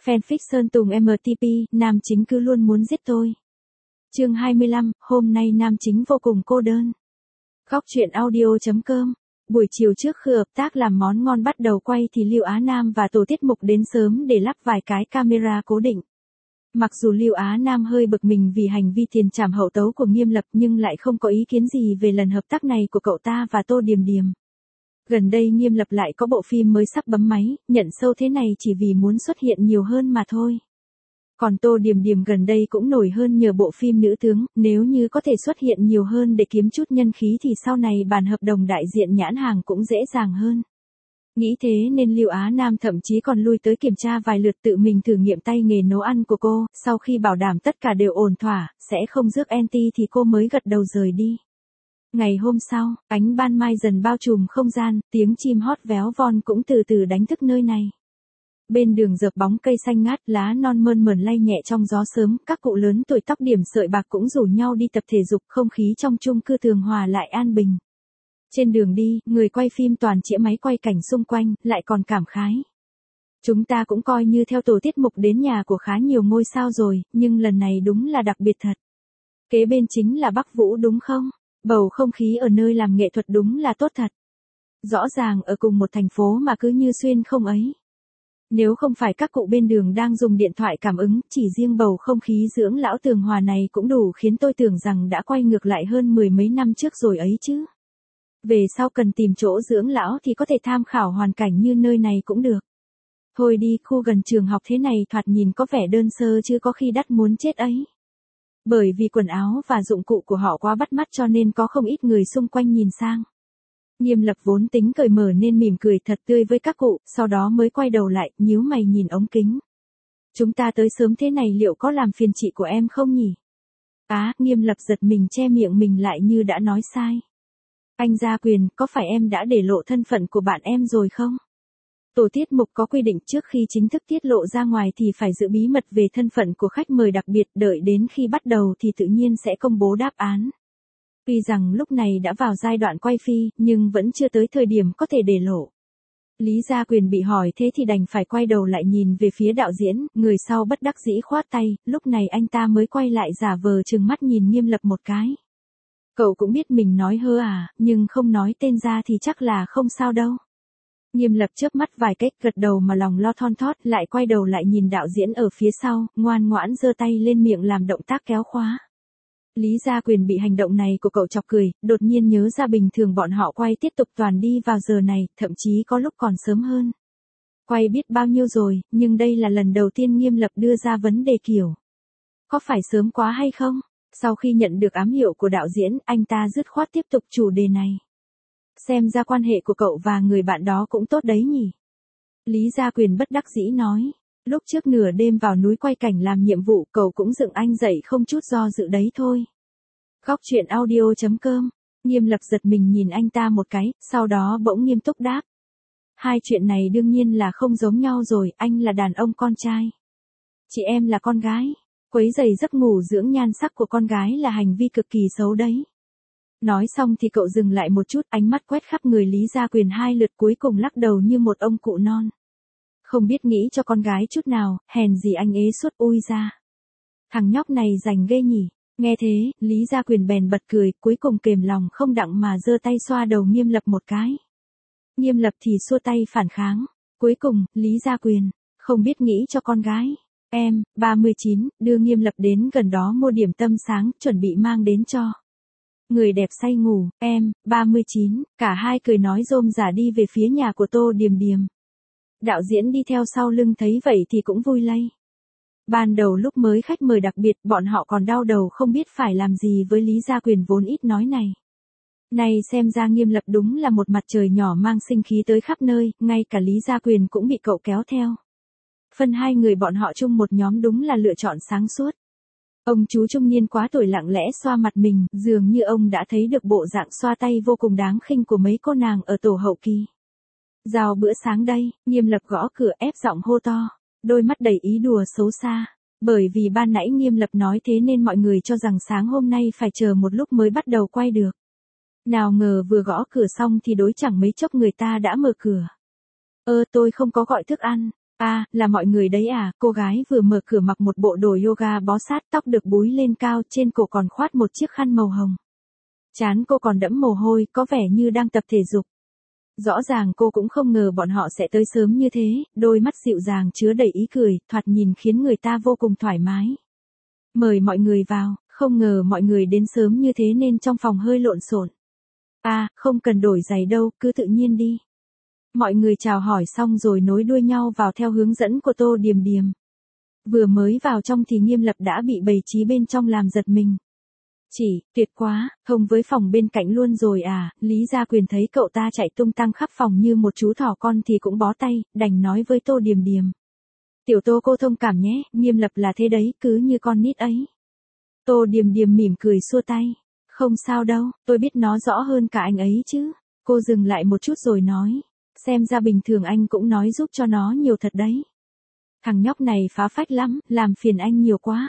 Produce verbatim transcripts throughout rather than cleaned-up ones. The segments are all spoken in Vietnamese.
Fanfic Sơn Tùng em tê pê, nam chính cứ luôn muốn giết tôi. Chương hai mươi lăm, hôm nay nam chính vô cùng cô đơn. Góc truyện audio chấm com. Buổi chiều trước khi hợp tác làm món ngon bắt đầu quay thì Lưu Á Nam và tổ tiết mục đến sớm để lắp vài cái camera cố định. Mặc dù Lưu Á Nam hơi bực mình vì hành vi tiền trảm hậu tấu của Nghiêm Lập nhưng lại không có ý kiến gì về lần hợp tác này của cậu ta và Tô Điềm Điềm. Gần đây Nghiêm Lập lại có bộ phim mới sắp bấm máy, nhận sâu thế này chỉ vì muốn xuất hiện nhiều hơn mà thôi. Còn Tô Điềm Điềm gần đây cũng nổi hơn nhờ bộ phim nữ tướng, nếu như có thể xuất hiện nhiều hơn để kiếm chút nhân khí thì sau này bàn hợp đồng đại diện nhãn hàng cũng dễ dàng hơn. Nghĩ thế nên Lưu Á Nam thậm chí còn lui tới kiểm tra vài lượt tự mình thử nghiệm tay nghề nấu ăn của cô, sau khi bảo đảm tất cả đều ổn thỏa, sẽ không rước anti thì cô mới gật đầu rời đi. Ngày hôm sau, ánh ban mai dần bao trùm không gian, tiếng chim hót véo von cũng từ từ đánh thức nơi này. Bên đường dợp bóng cây xanh ngát, lá non mơn mởn lay nhẹ trong gió sớm, các cụ lớn tuổi tóc điểm sợi bạc cũng rủ nhau đi tập thể dục, không khí trong chung cư thường hòa lại an bình. Trên đường đi, người quay phim toàn chĩa máy quay cảnh xung quanh, lại còn cảm khái. Chúng ta cũng coi như theo tổ tiết mục đến nhà của khá nhiều ngôi sao rồi, nhưng lần này đúng là đặc biệt thật. Kế bên chính là Bắc Vũ đúng không? Bầu không khí ở nơi làm nghệ thuật đúng là tốt thật. Rõ ràng ở cùng một thành phố mà cứ như xuyên không ấy. Nếu không phải các cụ bên đường đang dùng điện thoại cảm ứng, chỉ riêng bầu không khí dưỡng lão tường hòa này cũng đủ khiến tôi tưởng rằng đã quay ngược lại hơn mười mấy năm trước rồi ấy chứ. Về sau cần tìm chỗ dưỡng lão thì có thể tham khảo hoàn cảnh như nơi này cũng được. Thôi đi, khu gần trường học thế này thoạt nhìn có vẻ đơn sơ chứ có khi đắt muốn chết ấy. Bởi vì quần áo và dụng cụ của họ quá bắt mắt cho nên có không ít người xung quanh nhìn sang. Nghiêm Lập vốn tính cởi mở nên mỉm cười thật tươi với các cụ, sau đó mới quay đầu lại, nhíu mày nhìn ống kính. Chúng ta tới sớm thế này liệu có làm phiền chị của em không nhỉ? Á, Nghiêm Lập giật mình che miệng mình lại như đã nói sai. Anh Gia Quyền, có phải em đã để lộ thân phận của bạn em rồi không? Tổ tiết mục có quy định trước khi chính thức tiết lộ ra ngoài thì phải giữ bí mật về thân phận của khách mời đặc biệt, đợi đến khi bắt đầu thì tự nhiên sẽ công bố đáp án. Tuy rằng lúc này đã vào giai đoạn quay phi, nhưng vẫn chưa tới thời điểm có thể để lộ. Lý Gia Quyền bị hỏi thế thì đành phải quay đầu lại nhìn về phía đạo diễn, người sau bất đắc dĩ khoát tay, lúc này anh ta mới quay lại giả vờ trừng mắt nhìn Nghiêm Lập một cái. Cậu cũng biết mình nói hơ à, nhưng không nói tên ra thì chắc là không sao đâu. Nghiêm Lập chớp mắt vài cách gật đầu mà lòng lo thon thót, lại quay đầu lại nhìn đạo diễn ở phía sau, ngoan ngoãn giơ tay lên miệng làm động tác kéo khóa. Lý Gia Quyền bị hành động này của cậu chọc cười, đột nhiên nhớ ra bình thường bọn họ quay tiếp tục toàn đi vào giờ này, thậm chí có lúc còn sớm hơn. Quay biết bao nhiêu rồi, nhưng đây là lần đầu tiên Nghiêm Lập đưa ra vấn đề kiểu. Có phải sớm quá hay không? Sau khi nhận được ám hiệu của đạo diễn, anh ta dứt khoát tiếp tục chủ đề này. Xem ra quan hệ của cậu và người bạn đó cũng tốt đấy nhỉ? Lý Gia Quyền bất đắc dĩ nói. Lúc trước nửa đêm vào núi quay cảnh làm nhiệm vụ cậu cũng dựng anh dậy không chút do dự đấy thôi. Góc truyện audio chấm com. Nghiêm Lập giật mình nhìn anh ta một cái, sau đó bỗng nghiêm túc đáp. Hai chuyện này đương nhiên là không giống nhau rồi, anh là đàn ông con trai. Chị em là con gái. Quấy rầy giấc ngủ dưỡng nhan sắc của con gái là hành vi cực kỳ xấu đấy. Nói xong thì cậu dừng lại một chút, ánh mắt quét khắp người Lý Gia Quyền hai lượt cuối cùng lắc đầu như một ông cụ non. Không biết nghĩ cho con gái chút nào, hèn gì anh ế suốt ui ra. Thằng nhóc này rành ghê nhỉ, nghe thế, Lý Gia Quyền bèn bật cười, cuối cùng kềm lòng không đặng mà giơ tay xoa đầu Nghiêm Lập một cái. Nghiêm Lập thì xua tay phản kháng, cuối cùng, Lý Gia Quyền, không biết nghĩ cho con gái. Em, ba mươi chín, đưa Nghiêm Lập đến gần đó mua điểm tâm sáng, chuẩn bị mang đến cho. Người đẹp say ngủ, em, ba mươi chín, cả hai cười nói rôm rả đi về phía nhà của Tô Điềm Điềm. Đạo diễn đi theo sau lưng thấy vậy thì cũng vui lây. Ban đầu lúc mới khách mời đặc biệt, bọn họ còn đau đầu không biết phải làm gì với Lý Gia Quyền vốn ít nói này. Này xem ra Nghiêm Lập đúng là một mặt trời nhỏ mang sinh khí tới khắp nơi, ngay cả Lý Gia Quyền cũng bị cậu kéo theo. Phân hai người bọn họ chung một nhóm đúng là lựa chọn sáng suốt. Ông chú trung niên quá tuổi lặng lẽ xoa mặt mình, dường như ông đã thấy được bộ dạng xoa tay vô cùng đáng khinh của mấy cô nàng ở tổ hậu kỳ. Rào bữa sáng đây, Nghiêm Lập gõ cửa ép giọng hô to, đôi mắt đầy ý đùa xấu xa. Bởi vì ban nãy Nghiêm Lập nói thế nên mọi người cho rằng sáng hôm nay phải chờ một lúc mới bắt đầu quay được. Nào ngờ vừa gõ cửa xong thì đối chẳng mấy chốc người ta đã mở cửa. Ơ tôi không có gọi thức ăn. À, là mọi người đấy à, cô gái vừa mở cửa mặc một bộ đồ yoga bó sát, tóc được búi lên cao, trên cổ còn khoát một chiếc khăn màu hồng. Trán cô còn đẫm mồ hôi, có vẻ như đang tập thể dục. Rõ ràng cô cũng không ngờ bọn họ sẽ tới sớm như thế, đôi mắt dịu dàng chứa đầy ý cười, thoạt nhìn khiến người ta vô cùng thoải mái. Mời mọi người vào, không ngờ mọi người đến sớm như thế nên trong phòng hơi lộn xộn. À, không cần đổi giày đâu, cứ tự nhiên đi. Mọi người chào hỏi xong rồi nối đuôi nhau vào theo hướng dẫn của Tô Điềm Điềm. Vừa mới vào trong thì Nghiêm Lập đã bị bày trí bên trong làm giật mình. Chỉ, tuyệt quá, thông với phòng bên cạnh luôn rồi à, Lý Gia Quyền thấy cậu ta chạy tung tăng khắp phòng như một chú thỏ con thì cũng bó tay, đành nói với Tô Điềm Điềm. Tiểu Tô cô thông cảm nhé, Nghiêm Lập là thế đấy, cứ như con nít ấy. Tô Điềm Điềm mỉm cười xua tay. Không sao đâu, tôi biết nó rõ hơn cả anh ấy chứ. Cô dừng lại một chút rồi nói. Xem ra bình thường anh cũng nói giúp cho nó nhiều thật đấy. Thằng nhóc này phá phách lắm, làm phiền anh nhiều quá.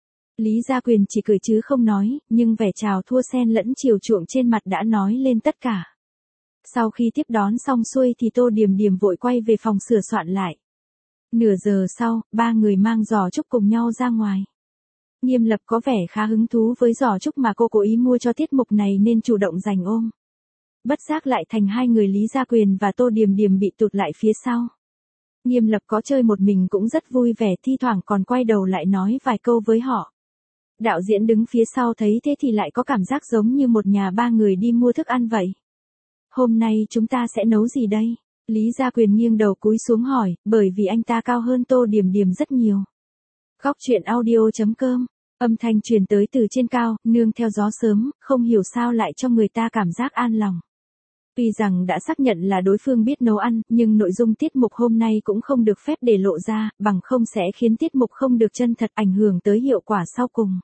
Lý Gia Quyền chỉ cười chứ không nói, nhưng vẻ chào thua xen lẫn chiều chuộng trên mặt đã nói lên tất cả. Sau khi tiếp đón xong xuôi thì Tô Điềm Điềm vội quay về phòng sửa soạn lại. Nửa giờ sau, ba người mang giò trúc cùng nhau ra ngoài. Nghiêm Lập có vẻ khá hứng thú với giò trúc mà cô cố ý mua cho tiết mục này nên chủ động giành ôm. Bất giác lại thành hai người Lý Gia Quyền và Tô Điềm Điềm bị tụt lại phía sau. Nghiêm Lập có chơi một mình cũng rất vui vẻ, thi thoảng còn quay đầu lại nói vài câu với họ. Đạo diễn đứng phía sau thấy thế thì lại có cảm giác giống như một nhà ba người đi mua thức ăn vậy. Hôm nay chúng ta sẽ nấu gì đây? Lý Gia Quyền nghiêng đầu cúi xuống hỏi, bởi vì anh ta cao hơn Tô Điềm Điềm rất nhiều. Góc truyện audio chấm com, âm thanh truyền tới từ trên cao, nương theo gió sớm, không hiểu sao lại cho người ta cảm giác an lòng. Tuy rằng đã xác nhận là đối phương biết nấu ăn, nhưng nội dung tiết mục hôm nay cũng không được phép để lộ ra, bằng không sẽ khiến tiết mục không được chân thật, ảnh hưởng tới hiệu quả sau cùng.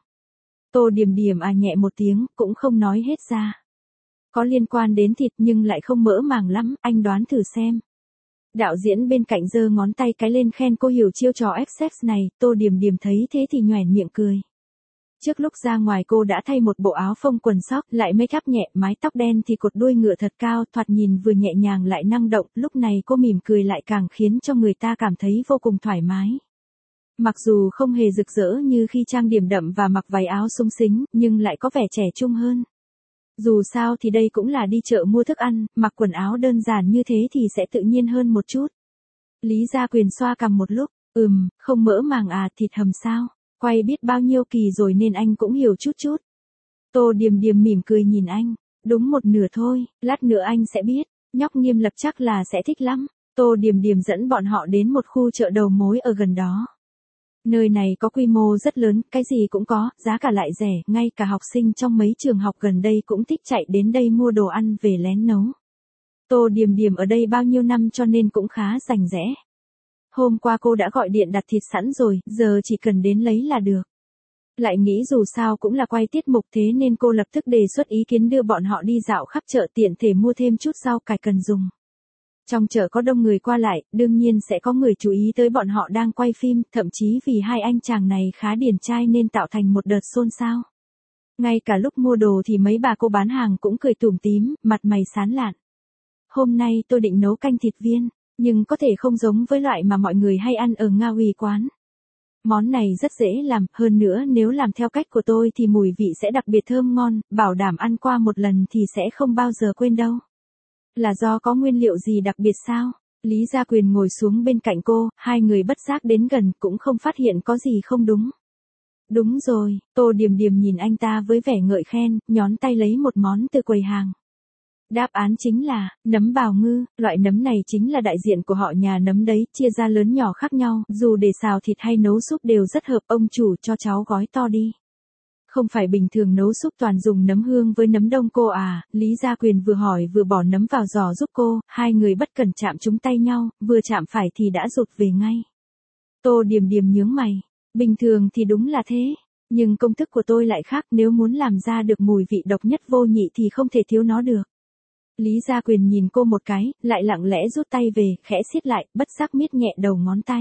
Tô Điềm Điềm à nhẹ một tiếng, cũng không nói hết ra. Có liên quan đến thịt nhưng lại không mỡ màng lắm, anh đoán thử xem. Đạo diễn bên cạnh giơ ngón tay cái lên khen cô hiểu chiêu trò ép sex này, Tô Điềm Điềm thấy thế thì nhoẻn miệng cười. Trước lúc ra ngoài cô đã thay một bộ áo phông quần sóc, lại make up nhẹ, mái tóc đen thì cột đuôi ngựa thật cao, thoạt nhìn vừa nhẹ nhàng lại năng động, lúc này cô mỉm cười lại càng khiến cho người ta cảm thấy vô cùng thoải mái. Mặc dù không hề rực rỡ như khi trang điểm đậm và mặc váy áo súng xính, nhưng lại có vẻ trẻ trung hơn. Dù sao thì đây cũng là đi chợ mua thức ăn, mặc quần áo đơn giản như thế thì sẽ tự nhiên hơn một chút. Lý Gia Quyền xoa cằm một lúc, ừm, không mỡ màng à, thịt hầm sao? Quay biết bao nhiêu kỳ rồi nên anh cũng hiểu chút chút. Tô Điềm Điềm mỉm cười nhìn anh, đúng một nửa thôi, lát nữa anh sẽ biết, nhóc Nghiêm Lập chắc là sẽ thích lắm. Tô Điềm Điềm dẫn bọn họ đến một khu chợ đầu mối ở gần đó. Nơi này có quy mô rất lớn, cái gì cũng có, giá cả lại rẻ, ngay cả học sinh trong mấy trường học gần đây cũng thích chạy đến đây mua đồ ăn về lén nấu. Tô Điềm Điềm ở đây bao nhiêu năm cho nên cũng khá rành rẽ. Hôm qua cô đã gọi điện đặt thịt sẵn rồi, giờ chỉ cần đến lấy là được. Lại nghĩ dù sao cũng là quay tiết mục thế nên cô lập tức đề xuất ý kiến đưa bọn họ đi dạo khắp chợ tiện thể mua thêm chút rau cải cần dùng. Trong chợ có đông người qua lại, đương nhiên sẽ có người chú ý tới bọn họ đang quay phim, thậm chí vì hai anh chàng này khá điển trai nên tạo thành một đợt xôn xao. Ngay cả lúc mua đồ thì mấy bà cô bán hàng cũng cười tủm tím, mặt mày sán lạn. Hôm nay tôi định nấu canh thịt viên, nhưng có thể không giống với loại mà mọi người hay ăn ở Nga Uy quán. Món này rất dễ làm, hơn nữa nếu làm theo cách của tôi thì mùi vị sẽ đặc biệt thơm ngon, bảo đảm ăn qua một lần thì sẽ không bao giờ quên đâu. Là do có nguyên liệu gì đặc biệt sao? Lý Gia Quyền ngồi xuống bên cạnh cô, hai người bất giác đến gần cũng không phát hiện có gì không đúng. Đúng rồi, Tô Điềm Điềm nhìn anh ta với vẻ ngợi khen, nhón tay lấy một món từ quầy hàng. Đáp án chính là, nấm bào ngư, loại nấm này chính là đại diện của họ nhà nấm đấy, chia ra lớn nhỏ khác nhau, dù để xào thịt hay nấu súp đều rất hợp, ông chủ cho cháu gói to đi. Không phải bình thường nấu súp toàn dùng nấm hương với nấm đông cô à, Lý Gia Quyền vừa hỏi vừa bỏ nấm vào giò giúp cô, hai người bất cẩn chạm trúng tay nhau, vừa chạm phải thì đã rụt về ngay. Tô Điềm Điềm nhướng mày, bình thường thì đúng là thế, nhưng công thức của tôi lại khác, nếu muốn làm ra được mùi vị độc nhất vô nhị thì không thể thiếu nó được. Lý Gia Quyền nhìn cô một cái, lại lặng lẽ rút tay về, khẽ siết lại, bất giác miết nhẹ đầu ngón tay.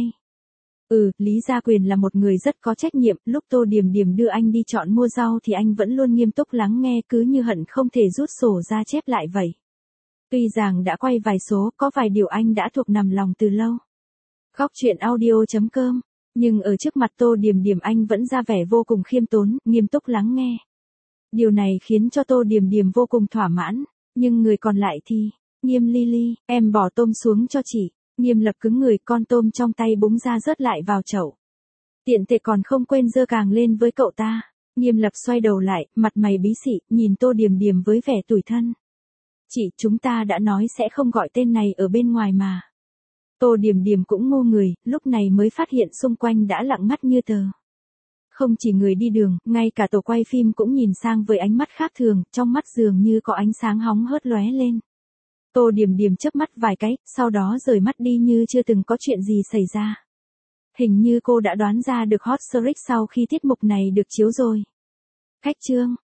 Ừ, Lý Gia Quyền là một người rất có trách nhiệm, lúc Tô Điềm Điềm đưa anh đi chọn mua rau thì anh vẫn luôn nghiêm túc lắng nghe, cứ như hận không thể rút sổ ra chép lại vậy. Tuy rằng đã quay vài số, có vài điều anh đã thuộc nằm lòng từ lâu. Góc chuyện audio chấm com. Nhưng ở trước mặt Tô Điềm Điềm anh vẫn ra vẻ vô cùng khiêm tốn, nghiêm túc lắng nghe. Điều này khiến cho Tô Điềm Điềm vô cùng thỏa mãn, nhưng người còn lại thì, Nghiêm Lily, em bỏ tôm xuống cho chị. Nghiêm lập cứng người, con tôm trong tay búng ra rớt lại vào chậu. Tiện tệ còn không quên giơ càng lên với cậu ta. Nghiêm lập xoay đầu lại, mặt mày bí xị, nhìn Tô Điềm Điềm với vẻ tủi thân. Chị, chúng ta đã nói sẽ không gọi tên này ở bên ngoài mà. Tô Điềm Điềm cũng ngu người, lúc này mới phát hiện xung quanh đã lặng ngắt như tờ. Không chỉ người đi đường, ngay cả tổ quay phim cũng nhìn sang với ánh mắt khác thường, trong mắt dường như có ánh sáng hóng hớt lóe lên. Tô Điềm Điềm chớp mắt vài cái, sau đó rời mắt đi như chưa từng có chuyện gì xảy ra. Hình như cô đã đoán ra được hot search sau khi tiết mục này được chiếu rồi. Khách trương.